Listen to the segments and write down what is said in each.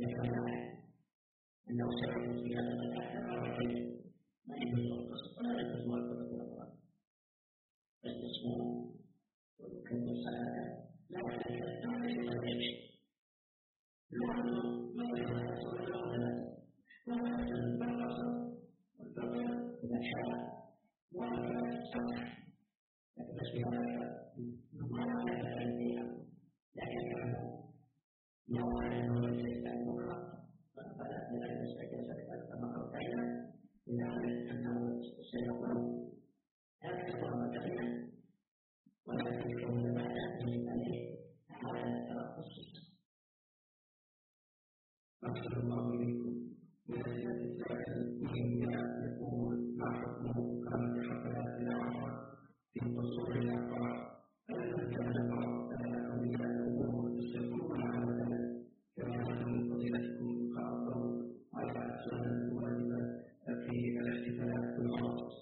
أنه سيكون في هذا المكان مرتين ما يجوز القصد ولا يجوز القصد الأول بس اسمه ويكون الصلاة لا يمشي لأنه ما يجوز القصد ولا يجوز القصد والقصد إذا شاء ولا يستطيع لكن بس بهذا ما يجوز فيها لكن يوم يجوز المخاطب فلا يستجيز كما قلنا لذلك أنه سيكون أكثر مكانا ولكن يكون بعد من ذلك على الترخص. أحسن الله إليكم ولكن الإنسان يقول ما حكمه كما تحقق الأعراض في قصور الأعراض التي تنبع أولياء الأمور يسلكون على ذلك كما يكون فضيلتكم قالوا على السنة الواجبة في الاحتفالات بالعرض.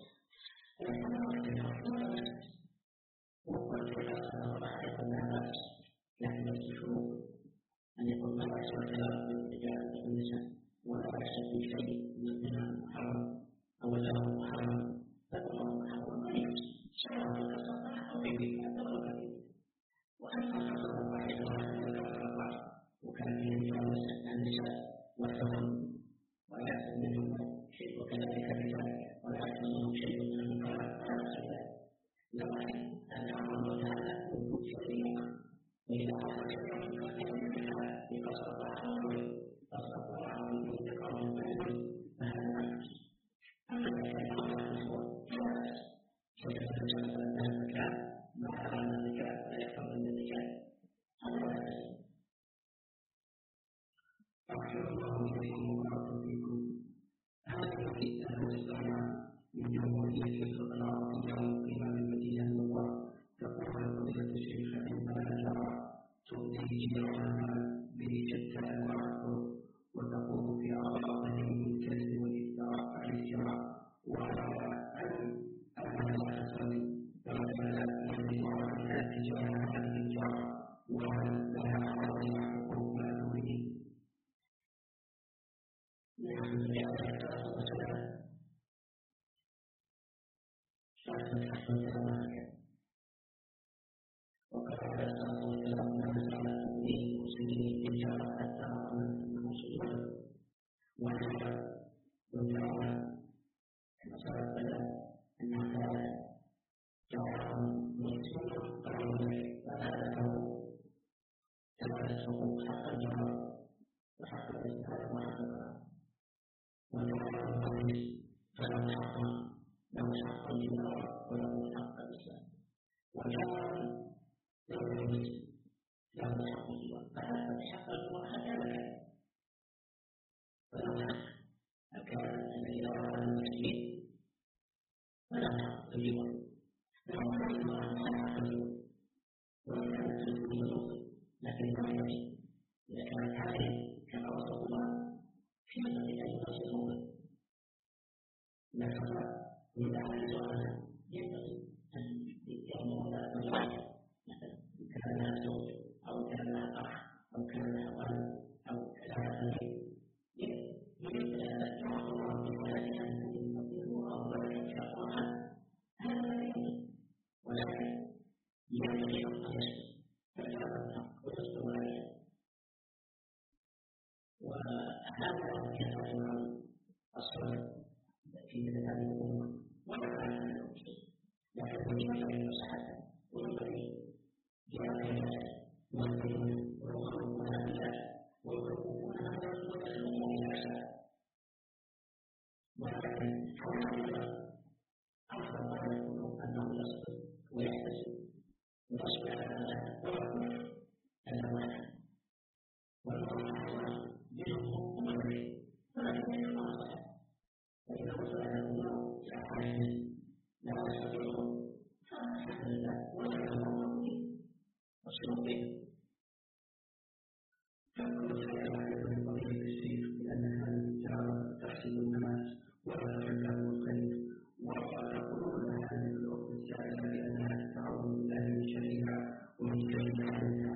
وقد تحصل بعض الناس لكن يصفون أن يكون ما يحصل خلاف الرجال والنساء ولا يحصل في شيء من محرم أو له محرم فهو محرم عليك سواء تصدق أو غيره وأما حصل واحد وكان فيه النساء والحرم ولا منهم شيء وكذلك الرجال ولا يحصل شيء من المنكرات لكن الأمر تعالى وجود شريعة وإذا حصل شريعة في قصر العقل قصر العقل في ذكر المعلم فهذا نفس أما الشريعة هو جواز ويتجاوز المكان مع أن الرجال ولا يحصل من الرجال هذا نفس. أحسن الله إليكم وبارك فيكم. هذه الفتنة والسلام من جمهورية الفقه العربية المقيمة بالمدينة المنورة تقول فضيلة الشيخ عندما ترى تؤتي جيرانها بشتى الأعراض وتقول في أعراضهم من الكذب والإفتراء على الجراء وعلى أنها تصلي فلا يجب عليها تجاه هذه الجراء وهل لها عليها حقوق مألوفين. وقال صلى الله عليه وسلم للمسلمين إجارة حتى المسلمين وعلى وجعل كما سبق أنها جعل مسلم قوله فهذا ثلاث حقوق حق الجار وحق الإسلام وحق وجعل المسلم فله حق له حق الجار وله حق الإسلام وجعل المسلم له حق الجار فهذا حق الجار هكذا فله حق أكان الذي يرى المسلمين فله حق الجار له حق الجار وكانت المسلمين لكن لا يجب إذا كانت هذه كما وصف الله في مثل أي مسلمون لكن إذا حدث ينبغي أن يكون مجموعة مثلا كان لها زوج أو كان لها أخ أو كان لها ولد أو كان لها أخي يريد أن الله بولدها أن يفضله أو ولد شقاها هذا لا يجب ولكن ينبغي أن يسلم فكان الحق ويسلم عليه وهذا كان أصلا في مثل هذه الأمور ولا أعلم المسلم لكن ينبغي المساعدة وينبغي جاهزة والبيون والخروج والأبيات والخروج والأبيات ولكن حوالي أفضل ما يكون أنه يصبر ويحتسب ويصبر على ويقول الأوان والمرأة منهم أمره ولكن يخاصة فإذا وصل الأمور يعرف لا يستطيع فالحمد لله ولا يمر وصلوا به فكل خير من قضية الشيخ لأن هذه التجارة تحسن الناس ولا تكلم الخير وتقول هذه الأخت السائلة بأنها تتعوذ بالله من شرها ومن شر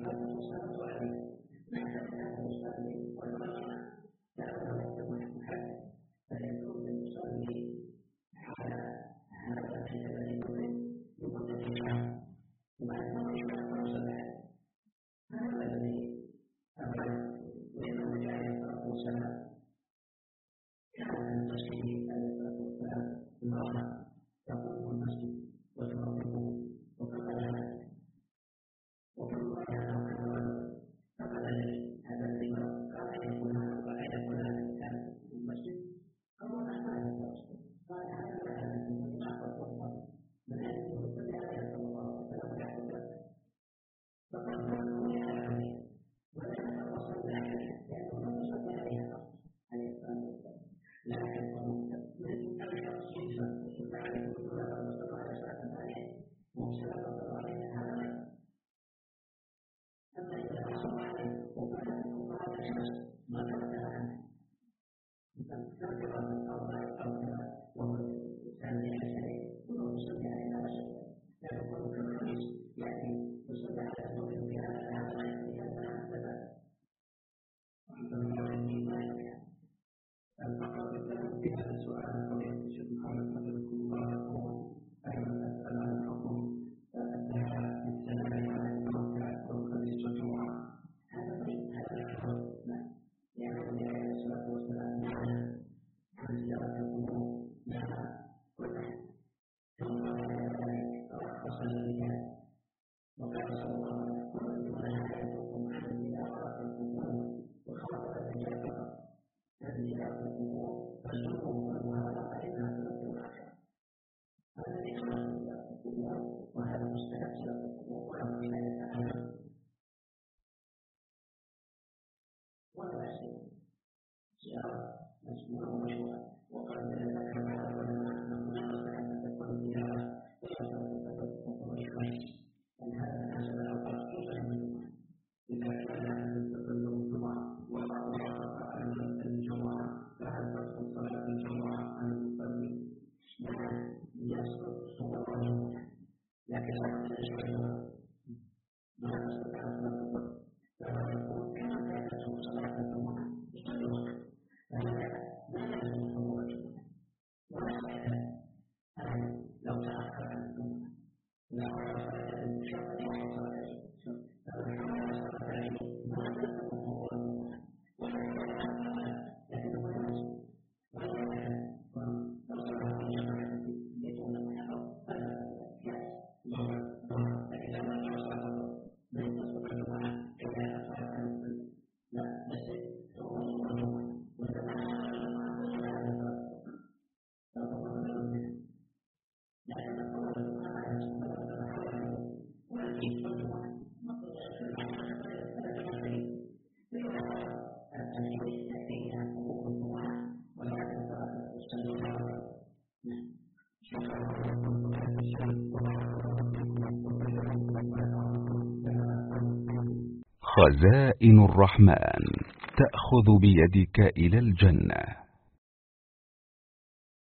خزائن الرحمن تأخذ بيدك إلى الجنة.